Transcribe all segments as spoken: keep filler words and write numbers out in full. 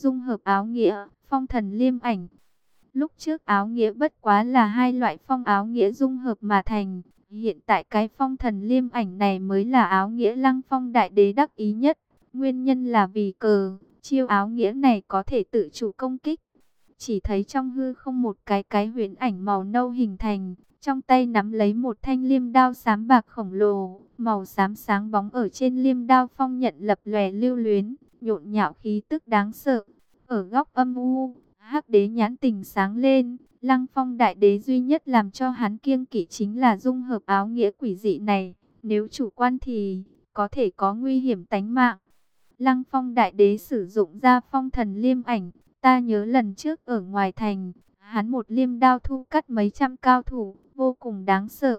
dung hợp áo nghĩa, phong thần liêm ảnh. Lúc trước áo nghĩa bất quá là hai loại phong áo nghĩa dung hợp mà thành. Hiện tại cái phong thần liêm ảnh này mới là áo nghĩa Lăng Phong đại đế đắc ý nhất. Nguyên nhân là vì cờ, chiêu áo nghĩa này có thể tự chủ công kích. Chỉ thấy trong hư không một cái cái huyễn ảnh màu nâu hình thành, trong tay nắm lấy một thanh liêm đao xám bạc khổng lồ, màu xám sáng bóng ở trên liêm đao phong nhận lập lòe lưu luyến, nhộn nhạo khí tức đáng sợ. Ở góc âm u, Hắc Đế nhãn tình sáng lên, Lăng Phong đại đế duy nhất làm cho hắn kiêng kỵ chính là dung hợp áo nghĩa quỷ dị này, nếu chủ quan thì có thể có nguy hiểm tánh mạng. Lăng Phong đại đế sử dụng ra phong thần liêm ảnh, ta nhớ lần trước ở ngoài thành, hắn một liêm đao thu cắt mấy trăm cao thủ, vô cùng đáng sợ.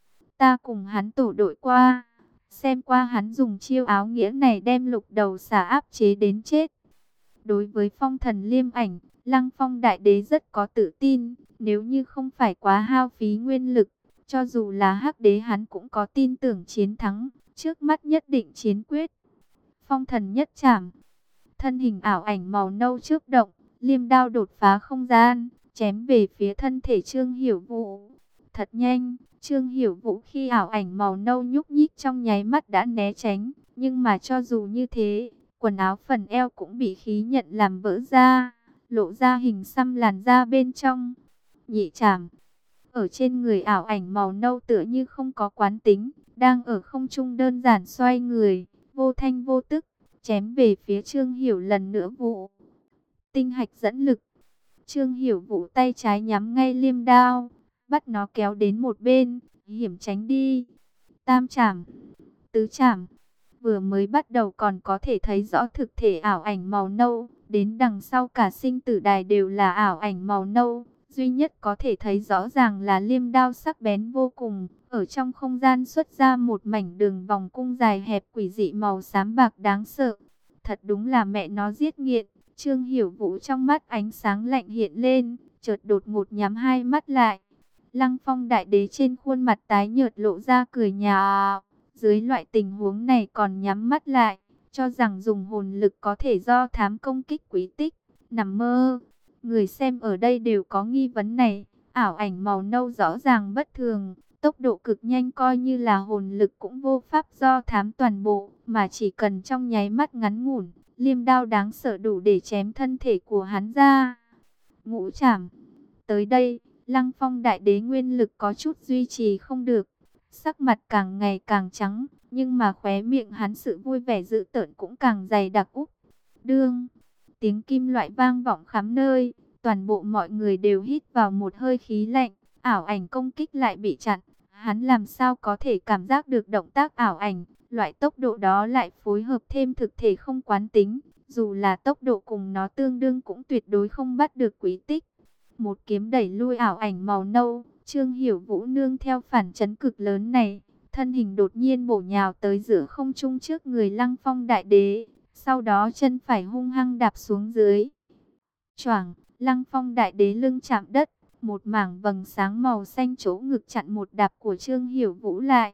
Ta cùng hắn tổ đội qua, xem qua hắn dùng chiêu áo nghĩa này đem lục đầu xà áp chế đến chết. Đối với phong thần liêm ảnh, Lăng Phong đại đế rất có tự tin, nếu như không phải quá hao phí nguyên lực, cho dù là Hắc Đế hắn cũng có tin tưởng chiến thắng, trước mắt nhất định chiến quyết. Phong thần nhất trảm, thân hình ảo ảnh màu nâu chớp động, liêm đao đột phá không gian, chém về phía thân thể Trương Hiểu Vũ. Thật nhanh, Trương Hiểu Vũ khi ảo ảnh màu nâu nhúc nhích trong nháy mắt đã né tránh, nhưng mà cho dù như thế, quần áo phần eo cũng bị khí nhận làm vỡ ra, lộ ra hình xăm làn da bên trong. Nhị trảm, ở trên người ảo ảnh màu nâu tựa như không có quán tính, đang ở không trung đơn giản xoay người, vô thanh vô tức, chém về phía Trương Hiểu lần nữa. Vụ tinh hạch dẫn lực, Trương Hiểu Vũ tay trái nhắm ngay liêm đao, bắt nó kéo đến một bên, hiểm tránh đi. Tam trảm, tứ trảm, vừa mới bắt đầu còn có thể thấy rõ thực thể ảo ảnh màu nâu, đến đằng sau cả sinh tử đài đều là ảo ảnh màu nâu, duy nhất có thể thấy rõ ràng là liêm đao sắc bén vô cùng, ở trong không gian xuất ra một mảnh đường vòng cung dài hẹp quỷ dị màu xám bạc đáng sợ. Thật đúng là mẹ nó giết nghiện. Trương Hiểu Vũ trong mắt ánh sáng lạnh hiện lên, chợt đột ngột nhắm hai mắt lại. Lăng Phong đại đế trên khuôn mặt tái nhợt lộ ra cười nhạo. Dưới loại tình huống này còn nhắm mắt lại, cho rằng dùng hồn lực có thể do thám công kích quý tích, nằm mơ. Người xem ở đây đều có nghi vấn này, ảo ảnh màu nâu rõ ràng bất thường, tốc độ cực nhanh coi như là hồn lực cũng vô pháp do thám toàn bộ, mà chỉ cần trong nháy mắt ngắn ngủn, liêm đao đáng sợ đủ để chém thân thể của hắn ra. Ngũ trảm, tới đây, Lăng Phong đại đế nguyên lực có chút duy trì không được, sắc mặt càng ngày càng trắng, nhưng mà khóe miệng hắn sự vui vẻ dữ tợn cũng càng dày đặc. Úp, đương, tiếng kim loại vang vọng khắp nơi, toàn bộ mọi người đều hít vào một hơi khí lạnh, ảo ảnh công kích lại bị chặn, hắn làm sao có thể cảm giác được động tác ảo ảnh, loại tốc độ đó lại phối hợp thêm thực thể không quán tính, dù là tốc độ cùng nó tương đương cũng tuyệt đối không bắt được quý tích. Một kiếm đẩy lui ảo ảnh màu nâu, Trương Hiểu Vũ nương theo phản chấn cực lớn này, thân hình đột nhiên bổ nhào tới giữa không trung trước người Lăng Phong đại đế, sau đó chân phải hung hăng đạp xuống dưới. Choảng, Lăng Phong đại đế lưng chạm đất, một mảng vầng sáng màu xanh chỗ ngực chặn một đạp của Trương Hiểu Vũ lại.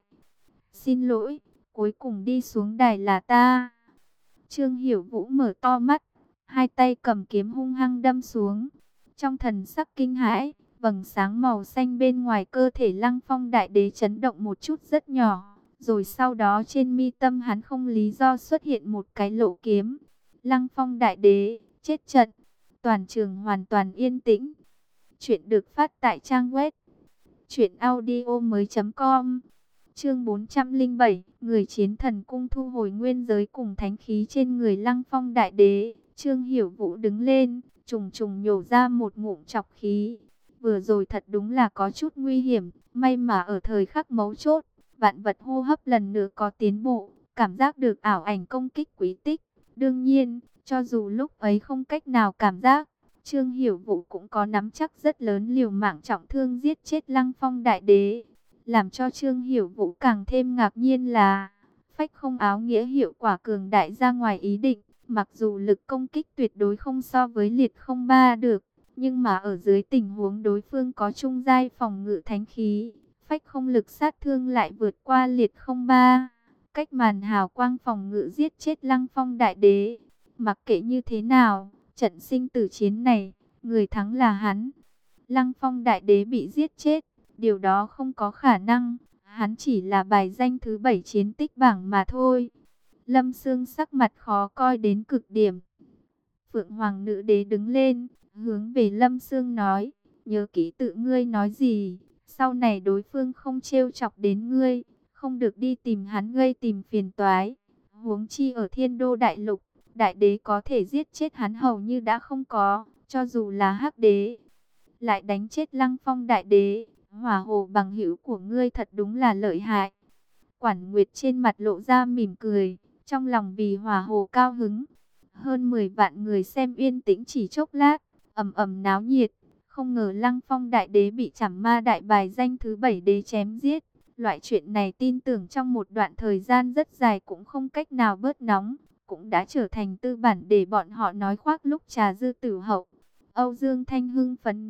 Xin lỗi, cuối cùng đi xuống đài là ta. Trương Hiểu Vũ mở to mắt, hai tay cầm kiếm hung hăng đâm xuống. Trong thần sắc kinh hãi, vầng sáng màu xanh bên ngoài cơ thể Lăng Phong đại đế chấn động một chút rất nhỏ, rồi sau đó trên mi tâm hắn không lý do xuất hiện một cái lỗ kiếm. Lăng Phong đại đế chết trận. Toàn trường hoàn toàn yên tĩnh. Chuyện được phát tại trang web truyện audio mới chấm com. Chương bốn trăm lẻ bảy, người chiến thần cung thu hồi nguyên giới cùng thánh khí trên người Lăng Phong đại đế. Trương Hiểu Vũ đứng lên, trùng trùng nhổ ra một ngụm trọc khí. Vừa rồi thật đúng là có chút nguy hiểm, may mà ở thời khắc mấu chốt, vạn vật hô hấp lần nữa có tiến bộ, cảm giác được ảo ảnh công kích quý tích. Đương nhiên, cho dù lúc ấy không cách nào cảm giác, Trương Hiểu Vũ cũng có nắm chắc rất lớn liều mạng trọng thương giết chết Lăng Phong đại đế. Làm cho Trương Hiểu Vũ càng thêm ngạc nhiên là, phách không áo nghĩa hiệu quả cường đại ra ngoài ý định. Mặc dù lực công kích tuyệt đối không so với liệt không ba được, nhưng mà ở dưới tình huống đối phương có trung giai phòng ngự thánh khí, phách không lực sát thương lại vượt qua liệt không ba. Cách màn hào quang phòng ngự giết chết Lăng Phong đại đế. Mặc kệ như thế nào, Trận sinh tử chiến này, người thắng là hắn. Lăng Phong đại đế bị giết chết, điều đó không có khả năng. Hắn chỉ là bài danh thứ bảy chiến tích bảng mà thôi. Lâm Sương sắc mặt khó coi đến cực điểm. Phượng Hoàng nữ đế đứng lên, hướng về Lâm Sương nói, nhớ kỹ tự ngươi nói gì, sau này đối phương không trêu chọc đến ngươi, không được đi tìm hắn gây tìm phiền toái. Huống chi ở Thiên Đô Đại Lục, đại đế có thể giết chết hắn hầu như đã không có, cho dù là hắc đế. Lại đánh chết Lăng Phong đại đế, Hỏa Hồ bằng hữu của ngươi thật đúng là lợi hại. Quản Nguyệt trên mặt lộ ra mỉm cười, trong lòng vì Hỏa Hồ cao hứng. Hơn mười vạn người xem yên tĩnh chỉ chốc lát, ầm ầm náo nhiệt. Không ngờ Lăng Phong đại đế bị Trảm Ma đại bài danh thứ bảy đế chém giết. Loại chuyện này tin tưởng trong một đoạn thời gian rất dài cũng không cách nào bớt nóng, cũng đã trở thành tư bản để bọn họ nói khoác lúc trà dư tử hậu. Âu Dương Thanh hưng phấn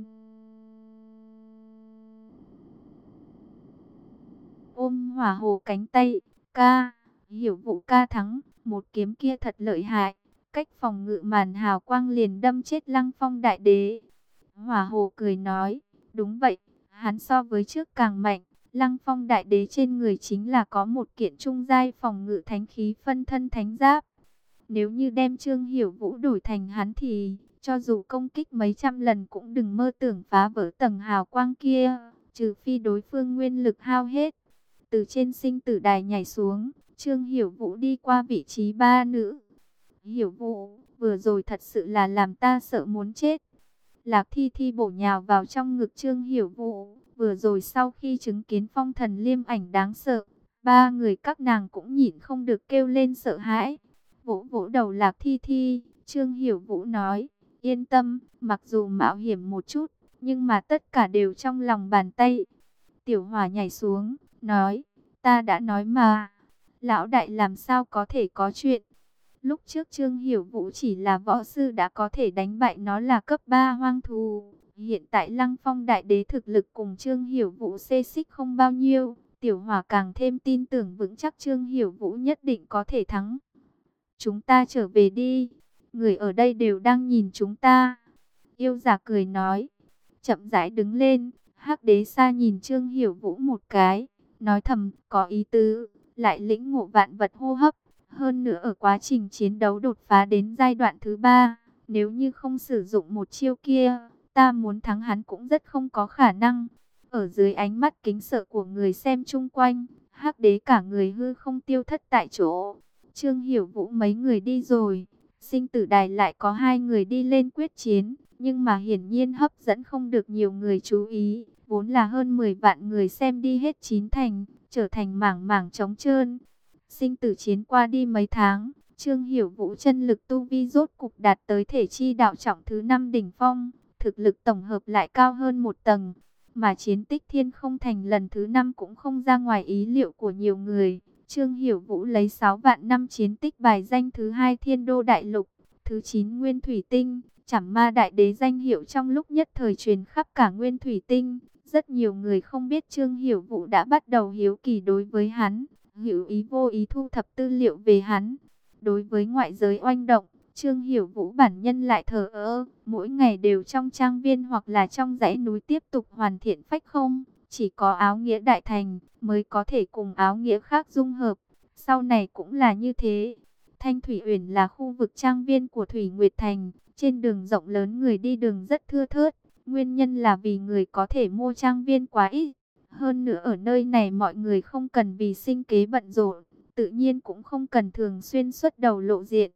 ôm Hỏa Hồ cánh tay, ca, Hiểu Vũ ca thắng, một kiếm kia thật lợi hại. Cách phòng ngự màn hào quang liền đâm chết Lăng Phong đại đế. Hỏa Hồ cười nói, đúng vậy, hắn so với trước càng mạnh. Lăng Phong đại đế trên người chính là có một kiện trung giai phòng ngự thánh khí phân thân thánh giáp. Nếu như đem Trương Hiểu Vũ đổi thành hắn thì, cho dù công kích mấy trăm lần cũng đừng mơ tưởng phá vỡ tầng hào quang kia, trừ phi đối phương nguyên lực hao hết. Từ trên sinh tử đài nhảy xuống, Trương Hiểu Vũ đi qua vị trí ba nữ. Hiểu Vũ, vừa rồi thật sự là làm ta sợ muốn chết. Lạc Thi Thi bổ nhào vào trong ngực Trương Hiểu Vũ. Vừa rồi sau khi chứng kiến phong thần liêm ảnh đáng sợ, ba người các nàng cũng nhịn không được kêu lên sợ hãi. Vỗ vỗ đầu Lạc Thi Thi, Trương Hiểu Vũ nói, yên tâm, mặc dù mạo hiểm một chút, nhưng mà tất cả đều trong lòng bàn tay. Tiểu Hỏa nhảy xuống, nói, ta đã nói mà, lão đại làm sao có thể có chuyện. Lúc trước Trương Hiểu Vũ chỉ là võ sư đã có thể đánh bại nó là cấp ba hoang thú. Hiện tại Lăng Phong đại đế thực lực cùng Trương Hiểu Vũ xê xích không bao nhiêu. Tiểu Hỏa càng thêm tin tưởng vững chắc Trương Hiểu Vũ nhất định có thể thắng. Chúng ta trở về đi. Người ở đây đều đang nhìn chúng ta. Yêu Giả cười nói. Chậm rãi đứng lên. Hắc Đế Sa nhìn Trương Hiểu Vũ một cái. Nói thầm có ý tứ. Lại lĩnh ngộ vạn vật hô hấp. Hơn nữa ở quá trình chiến đấu đột phá đến giai đoạn thứ ba, nếu như không sử dụng một chiêu kia, ta muốn thắng hắn cũng rất không có khả năng. Ở dưới ánh mắt kính sợ của người xem chung quanh, Hắc Đế cả người hư không tiêu thất tại chỗ. Trương Hiểu Vũ mấy người đi rồi, sinh tử đài lại có hai người đi lên quyết chiến, nhưng mà hiển nhiên hấp dẫn không được nhiều người chú ý. Vốn là hơn mười vạn người xem đi hết chín thành, trở thành mảng mảng trống trơn. Sinh tử chiến qua đi mấy tháng, Trương Hiểu Vũ chân lực tu vi rốt cục đạt tới thể chi đạo trọng thứ năm đỉnh phong, thực lực tổng hợp lại cao hơn một tầng, mà chiến tích Thiên Không Thành lần thứ năm cũng không ra ngoài ý liệu của nhiều người. Trương Hiểu Vũ lấy sáu vạn năm chiến tích bài danh thứ hai Thiên Đô Đại Lục, thứ chín Nguyên Thủy Tinh, Trảm Ma đại đế danh hiệu trong lúc nhất thời truyền khắp cả Nguyên Thủy Tinh. Rất nhiều người không biết Trương Hiểu Vũ đã bắt đầu hiếu kỳ đối với hắn, hữu ý vô ý thu thập tư liệu về hắn. Đối với ngoại giới oanh động, Trương Hiểu Vũ bản nhân lại thờ ơ, mỗi ngày đều trong trang viên hoặc là trong dãy núi tiếp tục hoàn thiện phách không. Chỉ có áo nghĩa đại thành mới có thể cùng áo nghĩa khác dung hợp, sau này cũng là như thế. Thanh Thủy Uyển là khu vực trang viên của Thủy Nguyệt Thành, trên đường rộng lớn người đi đường rất thưa thớt, nguyên nhân là vì người có thể mua trang viên quá ít. Hơn nữa ở nơi này mọi người không cần vì sinh kế bận rộn, tự nhiên cũng không cần thường xuyên xuất đầu lộ diện.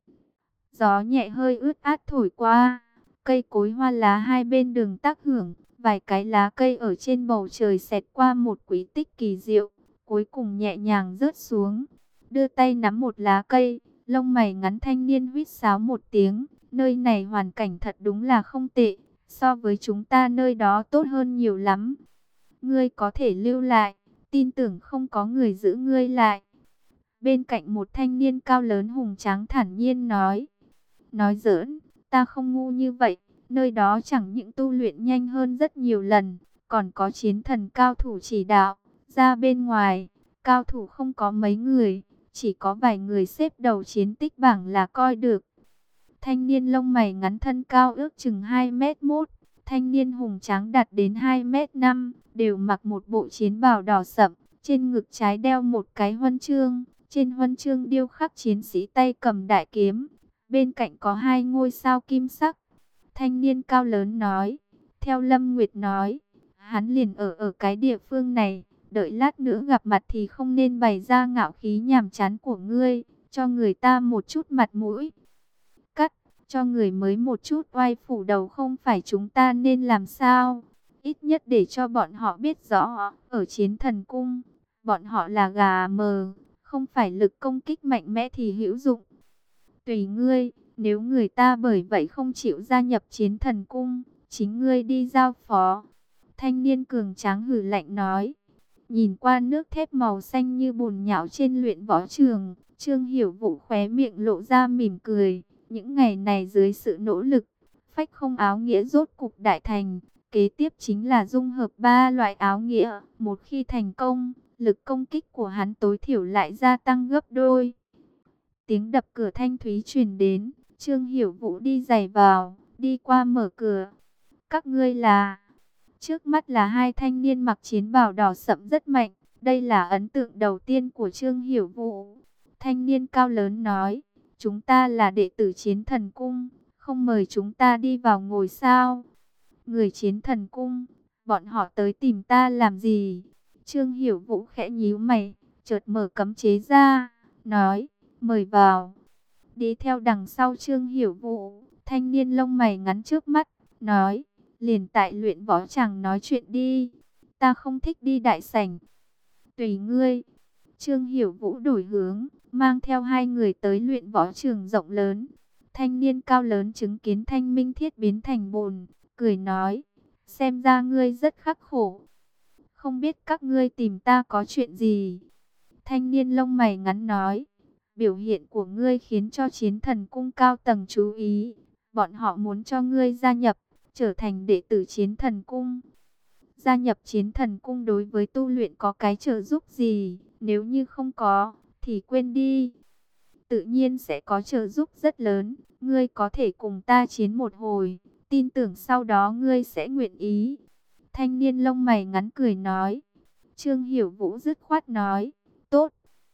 Gió nhẹ hơi ướt át thổi qua, cây cối hoa lá hai bên đường tác hưởng, vài cái lá cây ở trên bầu trời xẹt qua một quý tích kỳ diệu, cuối cùng nhẹ nhàng rớt xuống. Đưa tay nắm một lá cây, lông mày ngắn thanh niên huýt sáo một tiếng, nơi này hoàn cảnh thật đúng là không tệ, so với chúng ta nơi đó tốt hơn nhiều lắm. Ngươi có thể lưu lại, tin tưởng không có người giữ ngươi lại. Bên cạnh một thanh niên cao lớn hùng tráng thản nhiên nói. Nói giỡn, ta không ngu như vậy, nơi đó chẳng những tu luyện nhanh hơn rất nhiều lần, còn có chiến thần cao thủ chỉ đạo. Ra bên ngoài, cao thủ không có mấy người, chỉ có vài người xếp đầu chiến tích bảng là coi được. Thanh niên lông mày ngắn thân cao ước chừng hai mét mốt. Thanh niên hùng tráng đạt đến hai mét năm, đều mặc một bộ chiến bào đỏ sậm. Trên ngực trái đeo một cái huân chương. Trên huân chương điêu khắc chiến sĩ tay cầm đại kiếm. Bên cạnh có hai ngôi sao kim sắc. Thanh niên cao lớn nói. Theo Lâm Nguyệt nói, hắn liền ở ở cái địa phương này. Đợi lát nữa gặp mặt thì không nên bày ra ngạo khí nhàm chán của ngươi. Cho người ta một chút mặt mũi. Cắt, cho người mới một chút oai phủ đầu không phải chúng ta nên làm sao? Ít nhất để cho bọn họ biết rõ, ở chiến thần cung, bọn họ là gà mờ, không phải lực công kích mạnh mẽ thì hữu dụng. Tùy ngươi, nếu người ta bởi vậy không chịu gia nhập chiến thần cung, chính ngươi đi giao phó. Thanh niên cường tráng hử lạnh nói. Nhìn qua nước thép màu xanh như bùn nhão trên luyện võ trường, Trương Hiểu Vũ khóe miệng lộ ra mỉm cười. Những ngày này dưới sự nỗ lực, phách không áo nghĩa rốt cục đại thành. Kế tiếp chính là dung hợp ba loại áo nghĩa. Một khi thành công, lực công kích của hắn tối thiểu lại gia tăng gấp đôi. Tiếng đập cửa thanh thúy truyền đến. Trương Hiểu Vũ đi giày vào, đi qua mở cửa. Các ngươi là... Trước mắt là hai thanh niên mặc chiến bào đỏ sẫm rất mạnh. Đây là ấn tượng đầu tiên của Trương Hiểu Vũ. Thanh niên cao lớn nói. Chúng ta là đệ tử chiến thần cung. Không mời chúng ta đi vào ngồi sao? Người chiến thần cung. Bọn họ tới tìm ta làm gì? Trương Hiểu Vũ khẽ nhíu mày. Chợt mở cấm chế ra. Nói. Mời vào. Đi theo đằng sau Trương Hiểu Vũ. Thanh niên lông mày ngắn trước mắt. Nói. Liền tại luyện võ chàng nói chuyện đi. Ta không thích đi đại sảnh. Tùy ngươi. Trương Hiểu Vũ đổi hướng, mang theo hai người tới luyện võ trường rộng lớn. Thanh niên cao lớn chứng kiến thanh minh thiết biến thành bùn, cười nói. Xem ra ngươi rất khắc khổ. Không biết các ngươi tìm ta có chuyện gì? Thanh niên lông mày ngắn nói. Biểu hiện của ngươi khiến cho chiến thần cung cao tầng chú ý. Bọn họ muốn cho ngươi gia nhập, trở thành đệ tử chiến thần cung. Gia nhập chiến thần cung đối với tu luyện có cái trợ giúp gì? Nếu như không có, thì quên đi. Tự nhiên sẽ có trợ giúp rất lớn. Ngươi có thể cùng ta chiến một hồi. Tin tưởng sau đó ngươi sẽ nguyện ý. Thanh niên lông mày ngắn cười nói. Trương Hiểu Vũ dứt khoát nói. Tốt.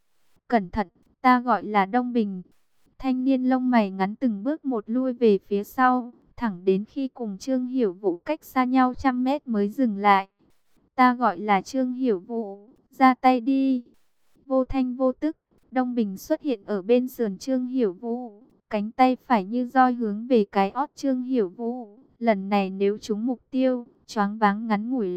Cẩn thận, ta gọi là Đông Bình. Thanh niên lông mày ngắn từng bước một lui về phía sau. Thẳng đến khi cùng Trương Hiểu Vũ cách xa nhau trăm mét mới dừng lại. Ta gọi là Trương Hiểu Vũ. Ra tay đi. Vô thanh vô tức, Đông Bình xuất hiện ở bên sườn Trương Hiểu Vũ. Cánh tay phải như roi hướng về cái ót Trương Hiểu Vũ. Lần này nếu trúng mục tiêu, choáng váng ngắn ngủi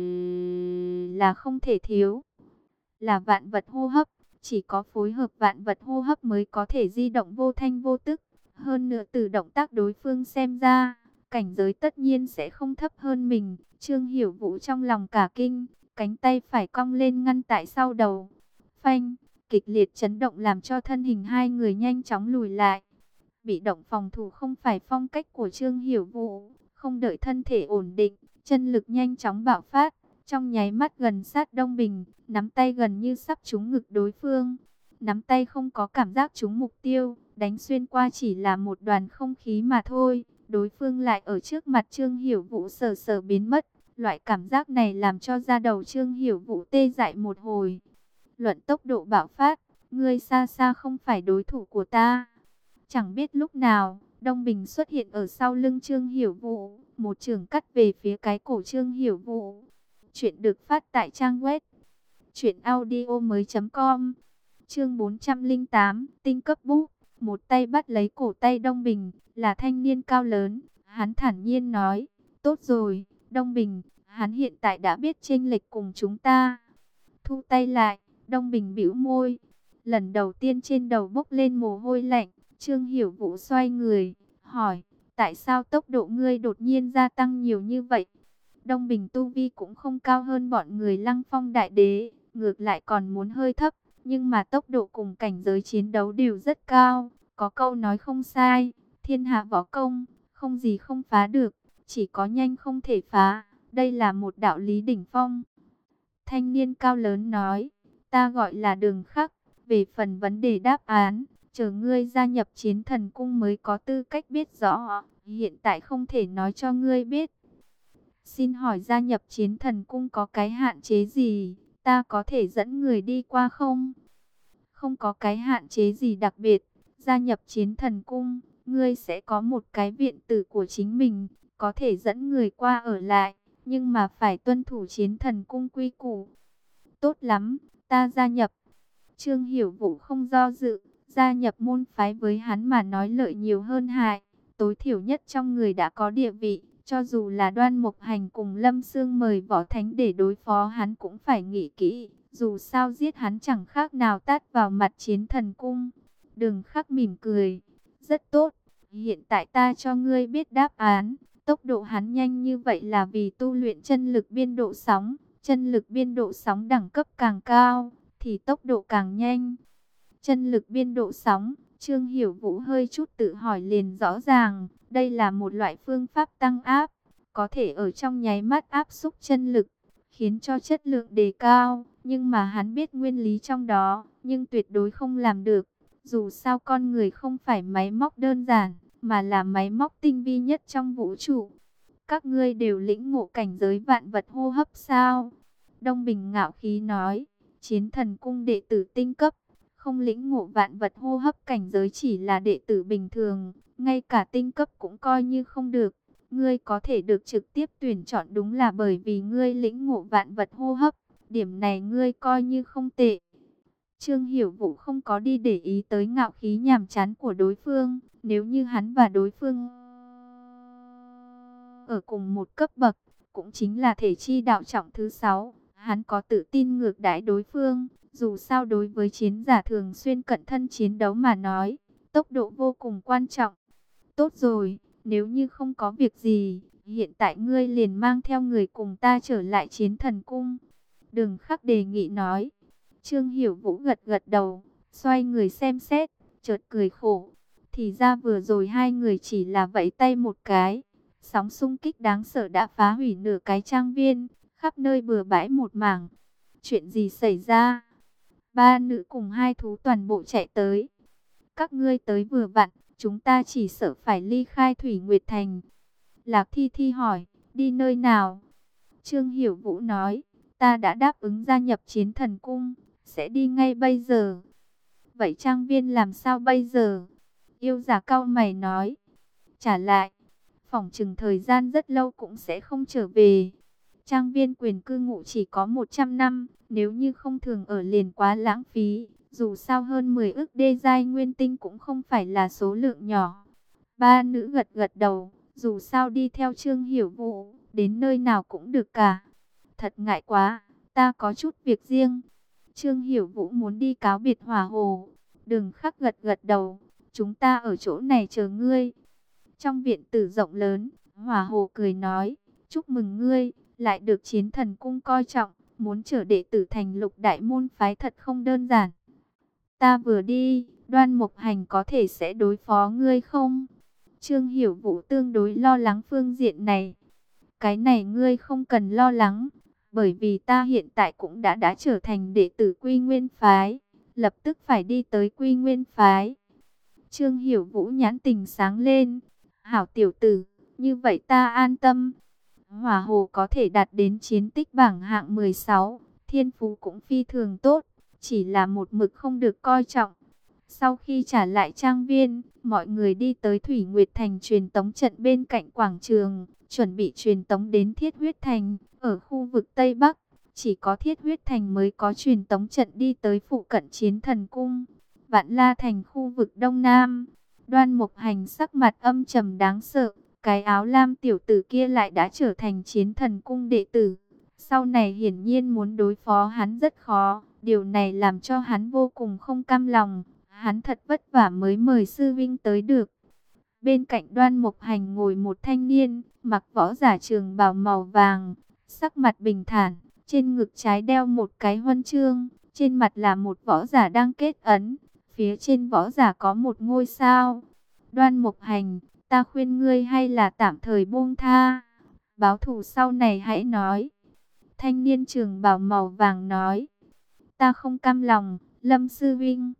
là không thể thiếu. Là vạn vật hô hấp, chỉ có phối hợp vạn vật hô hấp mới có thể di động vô thanh vô tức. Hơn nữa từ động tác đối phương xem ra, cảnh giới tất nhiên sẽ không thấp hơn mình. Trương Hiểu Vũ trong lòng cả kinh, cánh tay phải cong lên ngăn tại sau đầu. Phanh, kịch liệt chấn động làm cho thân hình hai người nhanh chóng lùi lại. Bị động phòng thủ không phải phong cách của Trương Hiểu Vũ, không đợi thân thể ổn định, chân lực nhanh chóng bạo phát, trong nháy mắt gần sát Đông Bình, nắm tay gần như sắp trúng ngực đối phương. Nắm tay không có cảm giác trúng mục tiêu, đánh xuyên qua chỉ là một đoàn không khí mà thôi, đối phương lại ở trước mặt Trương Hiểu Vũ sờ sờ biến mất. Loại cảm giác này làm cho da đầu Trương Hiểu Vũ tê dại một hồi. Luận tốc độ bạo phát, ngươi xa xa không phải đối thủ của ta. Chẳng biết lúc nào, Đông Bình xuất hiện ở sau lưng Trương Hiểu Vũ, một trường cắt về phía cái cổ Trương Hiểu Vũ. Chuyện được phát tại trang web truyện audio mới chấm com. Chương bốn trăm lẻ tám, tinh cấp bút. Một tay bắt lấy cổ tay Đông Bình, là thanh niên cao lớn, hắn thản nhiên nói, tốt rồi, Đông Bình, hắn hiện tại đã biết chênh lệch cùng chúng ta. Thu tay lại, Đông Bình bĩu môi, lần đầu tiên trên đầu bốc lên mồ hôi lạnh. Trương Hiểu Vũ xoay người, hỏi, tại sao tốc độ ngươi đột nhiên gia tăng nhiều như vậy? Đông Bình tu vi cũng không cao hơn bọn người Lăng Phong Đại Đế, ngược lại còn muốn hơi thấp, nhưng mà tốc độ cùng cảnh giới chiến đấu đều rất cao. Có câu nói không sai, thiên hạ võ công, không gì không phá được, chỉ có nhanh không thể phá, đây là một đạo lý đỉnh phong. Thanh niên cao lớn nói, ta gọi là Đường Khắc, về phần vấn đề đáp án, Chờ ngươi gia nhập Chiến Thần Cung mới có tư cách biết rõ, hiện tại không thể nói cho ngươi biết. Xin hỏi gia nhập Chiến Thần Cung có cái hạn chế gì, ta có thể dẫn người đi qua không? Không có cái hạn chế gì đặc biệt, gia nhập Chiến Thần Cung, ngươi sẽ có một cái viện tử của chính mình, có thể dẫn người qua ở lại, nhưng mà phải tuân thủ Chiến Thần Cung quy củ. Tốt lắm, ta gia nhập. Trương Hiểu Vũ không do dự, gia nhập môn phái với hắn mà nói lợi nhiều hơn hại, tối thiểu nhất trong người đã có địa vị, cho dù là Đoan Mục Hành cùng Lâm Xương mời võ thánh để đối phó hắn cũng phải nghĩ kỹ, dù sao giết hắn chẳng khác nào tát vào mặt Chiến Thần Cung. Đường Khắc mỉm cười, rất tốt, hiện tại ta cho ngươi biết đáp án, tốc độ hắn nhanh như vậy là vì tu luyện chân lực biên độ sóng, chân lực biên độ sóng đẳng cấp càng cao thì tốc độ càng nhanh. Chân lực biên độ sóng, Trương Hiểu Vũ hơi chút tự hỏi liền rõ ràng, đây là một loại phương pháp tăng áp, có thể ở trong nháy mắt áp xúc chân lực, khiến cho chất lượng đề cao, nhưng mà hắn biết nguyên lý trong đó, nhưng tuyệt đối không làm được. Dù sao con người không phải máy móc đơn giản, mà là máy móc tinh vi nhất trong vũ trụ. Các ngươi đều lĩnh ngộ cảnh giới vạn vật hô hấp sao? Đông Bình ngạo khí nói, Chiến Thần Cung đệ tử tinh cấp, không lĩnh ngộ vạn vật hô hấp cảnh giới chỉ là đệ tử bình thường, ngay cả tinh cấp cũng coi như không được. Ngươi có thể được trực tiếp tuyển chọn đúng là bởi vì ngươi lĩnh ngộ vạn vật hô hấp, điểm này ngươi coi như không tệ. Trương Hiểu Vũ không có đi để ý tới ngạo khí nhàm chán của đối phương, nếu như hắn và đối phương ở cùng một cấp bậc, cũng chính là thể chi đạo trọng thứ sáu, hắn có tự tin ngược đãi đối phương. Dù sao đối với chiến giả thường xuyên cận thân chiến đấu mà nói, tốc độ vô cùng quan trọng. Tốt rồi, nếu như không có việc gì, hiện tại ngươi liền mang theo người cùng ta trở lại Chiến Thần Cung. Đường Khắc đề nghị nói. Trương Hiểu Vũ gật gật đầu, xoay người xem xét, chợt cười khổ. Thì ra vừa rồi hai người chỉ là vẫy tay một cái, sóng xung kích đáng sợ đã phá hủy nửa cái trang viên, khắp nơi bừa bãi một mảng. Chuyện gì xảy ra? Ba nữ cùng hai thú toàn bộ chạy tới. Các ngươi tới vừa vặn, chúng ta chỉ sợ phải ly khai Thủy Nguyệt Thành. Lạc Thi Thi hỏi, đi nơi nào? Trương Hiểu Vũ nói, ta đã đáp ứng gia nhập Chiến Thần Cung, sẽ đi ngay bây giờ. Vậy trang viên làm sao bây giờ? Yêu giả cau mày nói, trả lại, phỏng chừng thời gian rất lâu cũng sẽ không trở về. Trang viên quyền cư ngụ chỉ có một trăm năm, nếu như không thường ở liền quá lãng phí, dù sao hơn mười ức đê giai nguyên tinh cũng không phải là số lượng nhỏ. Ba nữ gật gật đầu, dù sao đi theo Trương Hiểu Vũ, đến nơi nào cũng được cả. Thật ngại quá, ta có chút việc riêng. Trương Hiểu Vũ muốn đi cáo biệt Hỏa Hồ. Đường Khắc gật gật đầu, chúng ta ở chỗ này chờ ngươi. Trong viện tử rộng lớn, Hỏa Hồ cười nói, chúc mừng ngươi, lại được Chiến Thần Cung coi trọng, muốn trở đệ tử thành Lục Đại môn phái thật không đơn giản. Ta vừa đi, Đoan Mục Hành có thể sẽ đối phó ngươi không? Trương Hiểu Vũ tương đối lo lắng phương diện này. Cái này ngươi không cần lo lắng, bởi vì ta hiện tại cũng đã đã trở thành đệ tử Quy Nguyên phái, lập tức phải đi tới Quy Nguyên phái. Trương Hiểu Vũ nhãn tình sáng lên, hảo tiểu tử, như vậy ta an tâm. Hỏa Hồ có thể đạt đến chiến tích bảng hạng mười sáu, thiên phú cũng phi thường tốt, chỉ là một mực không được coi trọng. Sau khi trả lại trang viên, mọi người đi tới Thủy Nguyệt Thành truyền tống trận bên cạnh quảng trường, chuẩn bị truyền tống đến Thiết Huyết Thành, ở khu vực Tây Bắc. Chỉ có Thiết Huyết Thành mới có truyền tống trận đi tới phụ cận Chiến Thần Cung. Vạn La Thành khu vực Đông Nam, Đoan Mục Hành sắc mặt âm trầm đáng sợ. Cái áo lam tiểu tử kia lại đã trở thành Chiến Thần Cung đệ tử. Sau này hiển nhiên muốn đối phó hắn rất khó. Điều này làm cho hắn vô cùng không cam lòng. Hắn thật vất vả mới mời sư vinh tới được. Bên cạnh Đoan Mục Hành ngồi một thanh niên, mặc võ giả trường bào màu vàng, sắc mặt bình thản, trên ngực trái đeo một cái huân chương, trên mặt là một võ giả đang kết ấn, phía trên võ giả có một ngôi sao. Đoan Mục Hành, ta khuyên ngươi hay là tạm thời buông tha, báo thù sau này hãy nói. Thanh niên trường bào màu vàng nói, ta không cam lòng, Lâm sư vinh.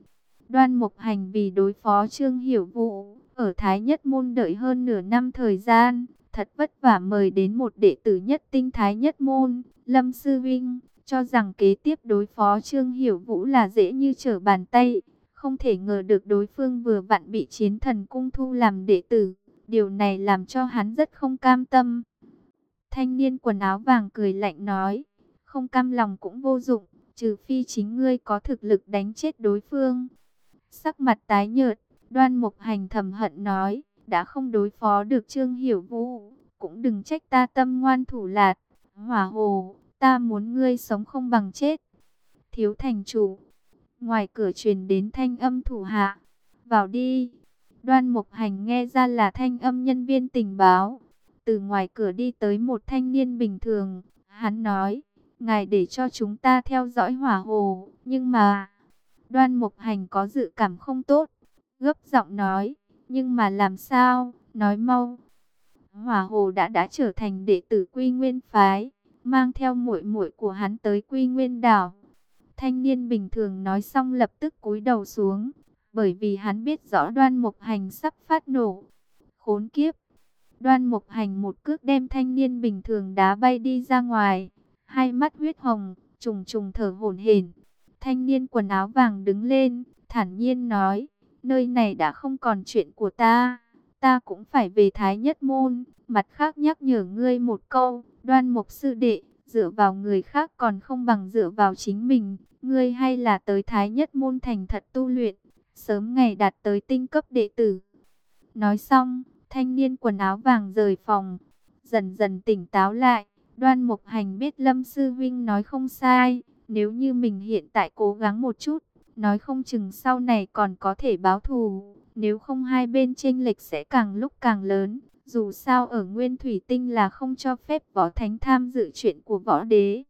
Đoan Mục Hành vì đối phó Trương Hiểu Vũ, ở Thái Nhất Môn đợi hơn nửa năm thời gian, thật vất vả mời đến một đệ tử nhất tinh Thái Nhất Môn, Lâm Sư Vinh, cho rằng kế tiếp đối phó Trương Hiểu Vũ là dễ như trở bàn tay. Không thể ngờ được đối phương vừa vặn bị Chiến Thần Cung thu làm đệ tử, điều này làm cho hắn rất không cam tâm. Thanh niên quần áo vàng cười lạnh nói, không cam lòng cũng vô dụng, trừ phi chính ngươi có thực lực đánh chết đối phương. Sắc mặt tái nhợt, Đoan Mục Hành thầm hận nói, đã không đối phó được Trương Hiểu Vũ, cũng đừng trách ta tâm ngoan thủ lạt. Hỏa Hồ, ta muốn ngươi sống không bằng chết. Thiếu thành chủ. Ngoài cửa truyền đến thanh âm thủ hạ. Vào đi. Đoan Mục Hành nghe ra là thanh âm nhân viên tình báo. Từ ngoài cửa đi tới một thanh niên bình thường. Hắn nói, ngài để cho chúng ta theo dõi Hỏa Hồ. Nhưng mà, Đoan Mục Hành có dự cảm không tốt. Gấp giọng nói, nhưng mà làm sao, nói mau. Hỏa Hồ đã đã trở thành đệ tử Quy Nguyên phái, mang theo muội muội của hắn tới Quy Nguyên đảo. Thanh niên bình thường nói xong lập tức cúi đầu xuống, bởi vì hắn biết rõ Đoan Mục Hành sắp phát nổ. Khốn kiếp! Đoan Mục Hành một cước đem thanh niên bình thường đá bay đi ra ngoài, hai mắt huyết hồng, trùng trùng thở hổn hển. Thanh niên quần áo vàng đứng lên, thản nhiên nói, nơi này đã không còn chuyện của ta, ta cũng phải về Thái Nhất Môn. Mặt khác nhắc nhở ngươi một câu, Đoan Mục sư đệ, dựa vào người khác còn không bằng dựa vào chính mình. Ngươi hay là tới Thái Nhất Môn thành thật tu luyện, sớm ngày đạt tới tinh cấp đệ tử. Nói xong, thanh niên quần áo vàng rời phòng, dần dần tỉnh táo lại. Đoan Mục Hành biết Lâm Sư Vinh nói không sai, nếu như mình hiện tại cố gắng một chút, nói không chừng sau này còn có thể báo thù, nếu không hai bên chênh lệch sẽ càng lúc càng lớn. Dù sao ở Nguyên Thủy Tinh là không cho phép võ thánh tham dự chuyện của võ đế.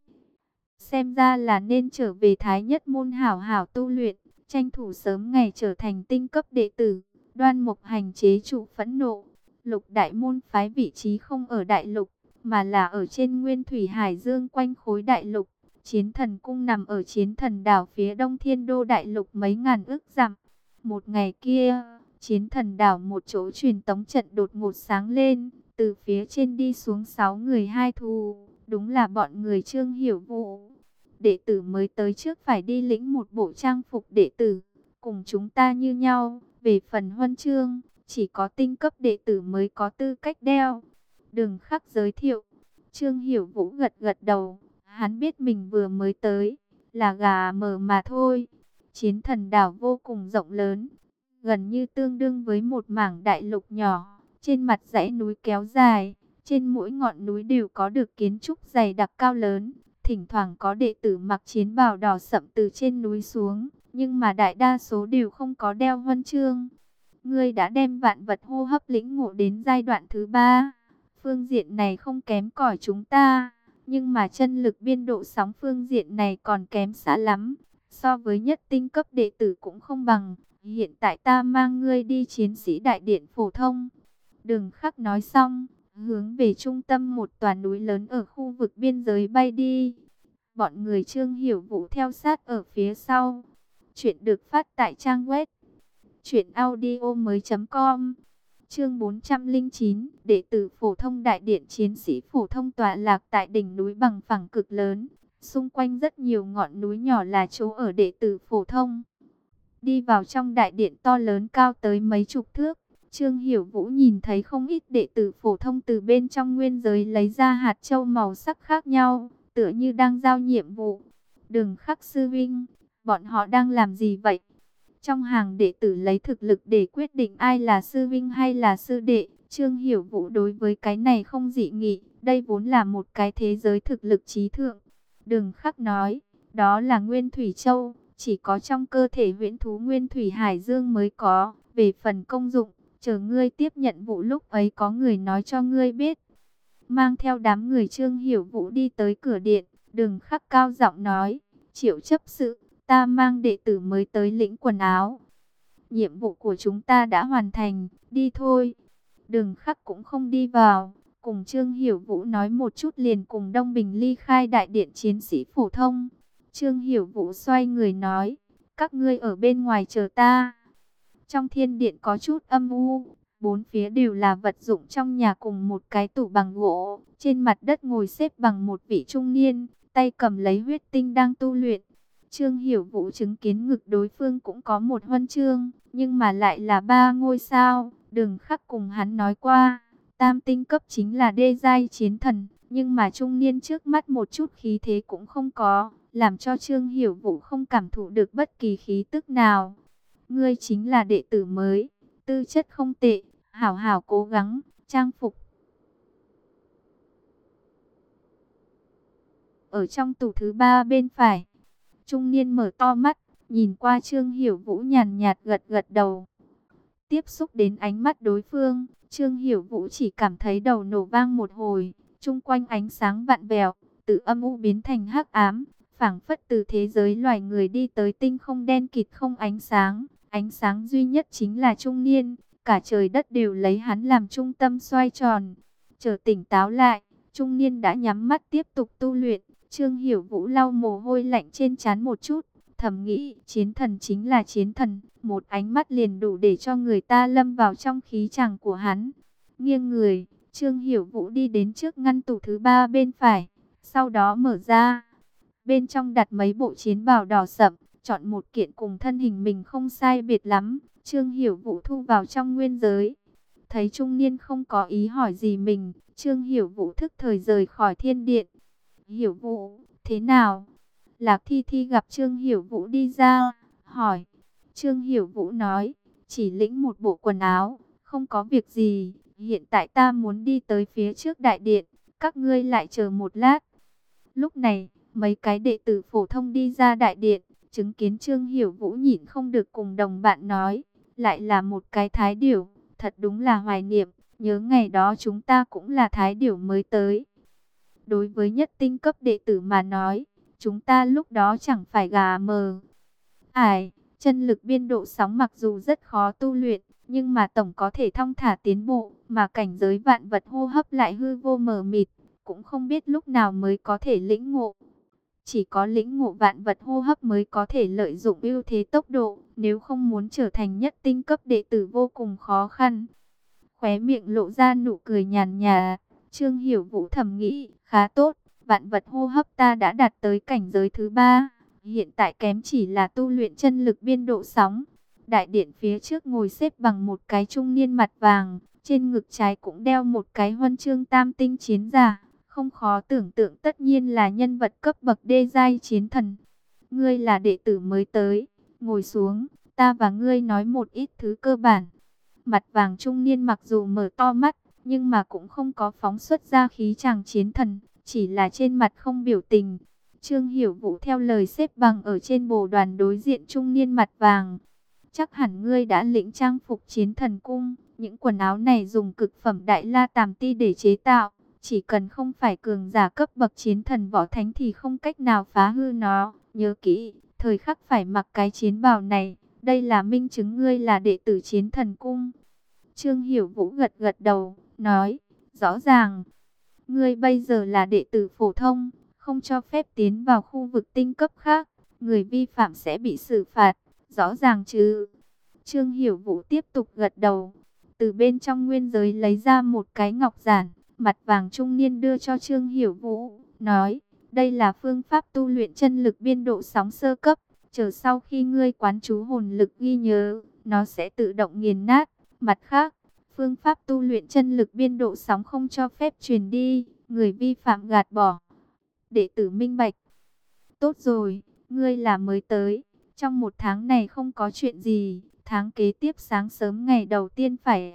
Xem ra là nên trở về Thái Nhất Môn hảo hảo tu luyện, tranh thủ sớm ngày trở thành tinh cấp đệ tử. Đoan Mục Hành chế trụ phẫn nộ. Lục Đại Môn phái vị trí không ở đại lục, mà là ở trên Nguyên Thủy Hải Dương quanh khối đại lục. Chiến Thần Cung nằm ở Chiến Thần đảo phía đông Thiên Đô đại lục mấy ngàn ức dặm. Một ngày kia, Chiến Thần đảo một chỗ truyền tống trận đột ngột sáng lên, từ phía trên đi xuống sáu người hai thù, đúng là bọn người Trương Hiểu Vũ. Đệ tử mới tới trước phải đi lĩnh một bộ trang phục đệ tử, cùng chúng ta như nhau. Về phần huân chương, chỉ có tinh cấp đệ tử mới có tư cách đeo. Đường Khắc giới thiệu. Trương Hiểu Vũ gật gật đầu, hắn biết mình vừa mới tới, là gà mờ mà thôi. Chiến Thần đảo vô cùng rộng lớn, gần như tương đương với một mảng đại lục nhỏ. Trên mặt dãy núi kéo dài, trên mỗi ngọn núi đều có được kiến trúc dày đặc cao lớn. Thỉnh thoảng có đệ tử mặc chiến bào đỏ sậm từ trên núi xuống, nhưng mà đại đa số đều không có đeo huân chương. Ngươi đã đem vạn vật hô hấp lĩnh ngộ đến giai đoạn thứ ba. Phương diện này không kém cỏi chúng ta, nhưng mà chân lực biên độ sóng phương diện này còn kém xa lắm. So với nhất tinh cấp đệ tử cũng không bằng. Hiện tại ta mang ngươi đi chiến sĩ đại điện phổ thông. Đường Khắc nói xong, hướng về trung tâm một tòa núi lớn ở khu vực biên giới bay đi. Bọn người Trương Hiểu Vũ theo sát ở phía sau. Chuyện được phát tại trang web truyện audio mới chấm com. Chương bốn trăm lẻ chín, đệ tử phổ thông đại điện chiến sĩ phổ thông tọa lạc tại đỉnh núi bằng phẳng cực lớn. Xung quanh rất nhiều ngọn núi nhỏ là chỗ ở đệ tử phổ thông. Đi vào trong đại điện to lớn cao tới mấy chục thước, Trương Hiểu Vũ nhìn thấy không ít đệ tử phổ thông từ bên trong nguyên giới lấy ra hạt châu màu sắc khác nhau, tựa như đang giao nhiệm vụ. Đường Khắc sư vinh, bọn họ đang làm gì vậy? Trong hàng đệ tử lấy thực lực để quyết định ai là sư vinh hay là sư đệ. Trương Hiểu Vũ đối với cái này không dị nghị, đây vốn là một cái thế giới thực lực trí thượng. Đường Khắc nói, đó là Nguyên Thủy Châu, chỉ có trong cơ thể huyễn thú Nguyên Thủy Hải Dương mới có. Về phần công dụng, chờ ngươi tiếp nhận vụ lúc ấy có người nói cho ngươi biết. Mang theo đám người Trương Hiểu Vũ đi tới cửa điện, Đường Khắc cao giọng nói, Triệu chấp sự, ta mang đệ tử mới tới lĩnh quần áo. Nhiệm vụ của chúng ta đã hoàn thành, đi thôi. Đường Khắc cũng không đi vào, cùng Trương Hiểu Vũ nói một chút liền cùng Đông Bình ly khai đại điện chiến sĩ phổ thông. Trương Hiểu Vũ xoay người nói, các ngươi ở bên ngoài chờ ta. Trong thiên điện có chút âm u, bốn phía đều là vật dụng trong nhà cùng một cái tủ bằng gỗ. Trên mặt đất ngồi xếp bằng một vị trung niên, tay cầm lấy huyết tinh đang tu luyện. Trương Hiểu Vũ chứng kiến ngực đối phương cũng có một huân chương, nhưng mà lại là ba ngôi sao. Đường Khắc cùng hắn nói qua, tam tinh cấp chính là đê giai chiến thần, nhưng mà trung niên trước mắt một chút khí thế cũng không có, làm cho Trương Hiểu Vũ không cảm thụ được bất kỳ khí tức nào. Ngươi chính là đệ tử mới, tư chất không tệ, hảo hảo cố gắng, trang phục. Ở trong tủ thứ ba bên phải, trung niên mở to mắt, nhìn qua Trương Hiểu Vũ nhàn nhạt gật gật đầu. Tiếp xúc đến ánh mắt đối phương, Trương Hiểu Vũ chỉ cảm thấy đầu nổ vang một hồi, chung quanh ánh sáng vạn vẹo, từ âm u biến thành hắc ám, phảng phất từ thế giới loài người đi tới tinh không đen kịt không ánh sáng. Ánh sáng duy nhất chính là trung niên, cả trời đất đều lấy hắn làm trung tâm xoay tròn. Chờ tỉnh táo lại, trung niên đã nhắm mắt tiếp tục tu luyện. Trương Hiểu Vũ lau mồ hôi lạnh trên trán một chút, thầm nghĩ chiến thần chính là chiến thần, một ánh mắt liền đủ để cho người ta lâm vào trong khí chàng của hắn. Nghiêng người, Trương Hiểu Vũ đi đến trước ngăn tủ thứ ba bên phải, sau đó mở ra. Bên trong đặt mấy bộ chiến bào đỏ sẫm, chọn một kiện cùng thân hình mình không sai biệt lắm. Trương Hiểu Vũ thu vào trong nguyên giới. Thấy trung niên không có ý hỏi gì mình, Trương Hiểu Vũ thức thời rời khỏi thiên điện. Hiểu Vũ, thế nào? Lạc Thi Thi gặp Trương Hiểu Vũ đi ra, hỏi. Trương Hiểu Vũ nói, chỉ lĩnh một bộ quần áo, không có việc gì. Hiện tại ta muốn đi tới phía trước đại điện, các ngươi lại chờ một lát. Lúc này, mấy cái đệ tử phổ thông đi ra đại điện, chứng kiến Trương Hiểu Vũ nhịn không được cùng đồng bạn nói, lại là một cái thái điểu, thật đúng là hoài niệm, nhớ ngày đó chúng ta cũng là thái điểu mới tới. Đối với nhất tinh cấp đệ tử mà nói, chúng ta lúc đó chẳng phải gà mờ. Ải, chân lực biên độ sóng mặc dù rất khó tu luyện, nhưng mà tổng có thể thong thả tiến bộ, mà cảnh giới vạn vật hô hấp lại hư vô mờ mịt, cũng không biết lúc nào mới có thể lĩnh ngộ. Chỉ có lĩnh ngộ vạn vật hô hấp mới có thể lợi dụng ưu thế tốc độ, nếu không muốn trở thành nhất tinh cấp đệ tử vô cùng khó khăn. Khóe miệng lộ ra nụ cười nhàn nhạt, Trương Hiểu Vũ thầm nghĩ, khá tốt, vạn vật hô hấp ta đã đạt tới cảnh giới thứ ba, hiện tại kém chỉ là tu luyện chân lực biên độ sóng. Đại điện phía trước ngồi xếp bằng một cái trung niên mặt vàng, trên ngực trái cũng đeo một cái huân chương tam tinh chiến giả. Không khó tưởng tượng tất nhiên là nhân vật cấp bậc đê giai chiến thần. Ngươi là đệ tử mới tới, ngồi xuống, ta và ngươi nói một ít thứ cơ bản. Mặt vàng trung niên mặc dù mở to mắt, nhưng mà cũng không có phóng xuất ra khí chàng chiến thần, chỉ là trên mặt không biểu tình. Trương Hiểu Vũ theo lời xếp bằng ở trên bồ đoàn đối diện trung niên mặt vàng. Chắc hẳn ngươi đã lĩnh trang phục chiến thần cung, những quần áo này dùng cực phẩm đại la tàm ti để chế tạo. Chỉ cần không phải cường giả cấp bậc chiến thần võ thánh thì không cách nào phá hư nó. Nhớ kỹ, thời khắc phải mặc cái chiến bào này. Đây là minh chứng ngươi là đệ tử chiến thần cung. Trương Hiểu Vũ gật gật đầu, nói, rõ ràng. Ngươi bây giờ là đệ tử phổ thông, không cho phép tiến vào khu vực tinh cấp khác. Người vi phạm sẽ bị xử phạt, rõ ràng chứ. Trương Hiểu Vũ tiếp tục gật đầu. Từ bên trong nguyên giới lấy ra một cái ngọc giản. Mặt vàng trung niên đưa cho Trương Hiểu Vũ, nói, đây là phương pháp tu luyện chân lực biên độ sóng sơ cấp, chờ sau khi ngươi quán chú hồn lực ghi nhớ, nó sẽ tự động nghiền nát. Mặt khác, phương pháp tu luyện chân lực biên độ sóng không cho phép truyền đi, người vi phạm gạt bỏ. Đệ tử minh bạch. Tốt rồi, ngươi là mới tới, trong một tháng này không có chuyện gì, tháng kế tiếp sáng sớm ngày đầu tiên phải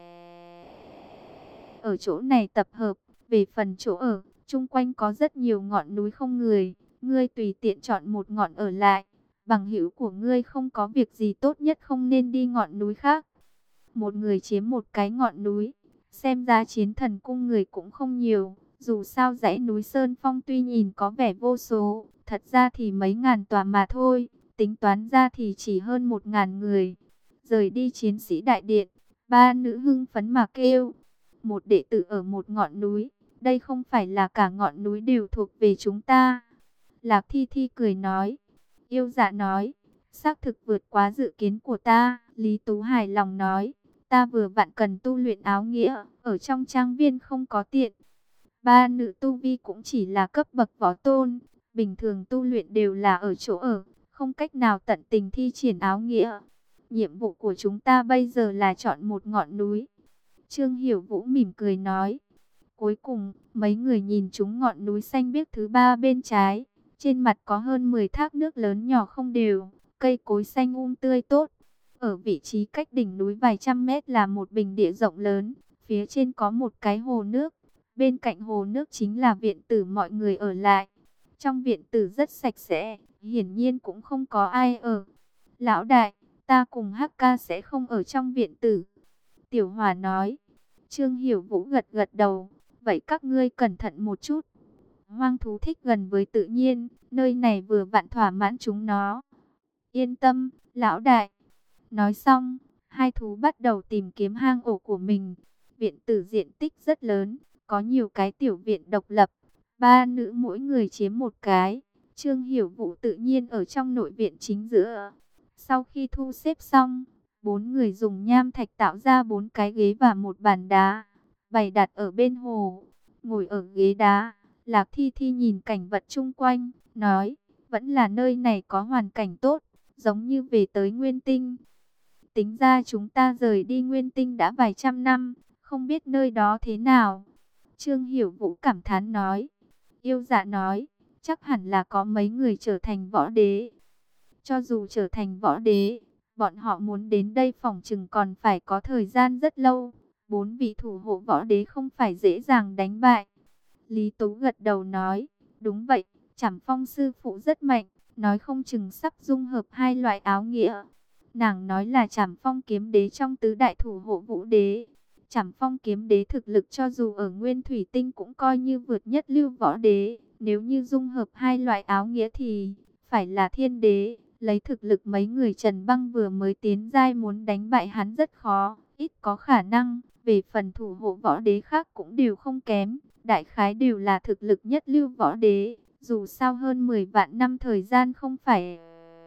ở chỗ này tập hợp. Về phần chỗ ở, chung quanh có rất nhiều ngọn núi không người, ngươi tùy tiện chọn một ngọn ở lại. Bằng hữu của ngươi không có việc gì tốt nhất không nên đi ngọn núi khác. Một người chiếm một cái ngọn núi, xem ra chiến thần cung người cũng không nhiều. Dù sao dãy núi Sơn Phong tuy nhìn có vẻ vô số, thật ra thì mấy ngàn tòa mà thôi, tính toán ra thì chỉ hơn một ngàn người. Rời đi chiến sĩ đại điện, ba nữ hưng phấn mà kêu. Một đệ tử ở một ngọn núi, đây không phải là cả ngọn núi đều thuộc về chúng ta. Lạc Thi Thi cười nói, yêu dạ nói, Xác thực vượt quá dự kiến của ta, Lý Tú hài lòng nói. Ta vừa vặn cần tu luyện áo nghĩa, ở trong trang viên không có tiện. Ba nữ tu vi cũng chỉ là cấp bậc võ tôn, bình thường tu luyện đều là ở chỗ ở, không cách nào tận tình thi triển áo nghĩa. Nhiệm vụ của chúng ta bây giờ là chọn một ngọn núi. Trương Hiểu Vũ mỉm cười nói. Cuối cùng, mấy người nhìn chúng ngọn núi xanh biếc thứ ba bên trái. Trên mặt có hơn mười thác nước lớn nhỏ không đều, cây cối xanh um tươi tốt. Ở vị trí cách đỉnh núi vài trăm mét là một bình địa rộng lớn, phía trên có một cái hồ nước. Bên cạnh hồ nước chính là viện tử mọi người ở lại. Trong viện tử rất sạch sẽ, hiển nhiên cũng không có ai ở. Lão đại, ta cùng Hắc ca sẽ không ở trong viện tử. Tiểu Hòa nói. Trương Hiểu Vũ gật gật đầu. Vậy các ngươi cẩn thận một chút. Hoang thú thích gần với tự nhiên, nơi này vừa vặn thỏa mãn chúng nó. Yên tâm, lão đại. Nói xong, hai thú bắt đầu tìm kiếm hang ổ của mình. Viện tử diện tích rất lớn, có nhiều cái tiểu viện độc lập. Ba nữ mỗi người chiếm một cái. Trương Hiểu Vũ tự nhiên ở trong nội viện chính giữa. Sau khi thu xếp xong, bốn người dùng nham thạch tạo ra bốn cái ghế và một bàn đá, bày đặt ở bên hồ. Ngồi ở ghế đá, Lạc Thi Thi nhìn cảnh vật chung quanh, nói, vẫn là nơi này có hoàn cảnh tốt, giống như về tới Nguyên Tinh. Tính ra chúng ta rời đi Nguyên Tinh đã vài trăm năm, không biết nơi đó thế nào. Trương Hiểu Vũ cảm thán nói. Yêu Dạ nói, chắc hẳn là có mấy người trở thành võ đế. Cho dù trở thành võ đế, bọn họ muốn đến đây phỏng chừng còn phải có thời gian rất lâu. Bốn vị thủ hộ võ đế không phải dễ dàng đánh bại. Lý Tú gật đầu nói, đúng vậy, Trảm Phong sư phụ rất mạnh, nói không chừng sắp dung hợp hai loại áo nghĩa. Nàng nói là Trảm Phong kiếm đế trong tứ đại thủ hộ vũ đế. Trảm Phong kiếm đế thực lực cho dù ở Nguyên Thủy Tinh cũng coi như vượt nhất lưu võ đế. Nếu như dung hợp hai loại áo nghĩa thì phải là thiên đế. Lấy thực lực mấy người Trần Băng vừa mới tiến giai muốn đánh bại hắn rất khó, ít có khả năng. Về phần thủ hộ võ đế khác cũng đều không kém, đại khái đều là thực lực nhất lưu võ đế. Dù sao hơn mười vạn năm thời gian không phải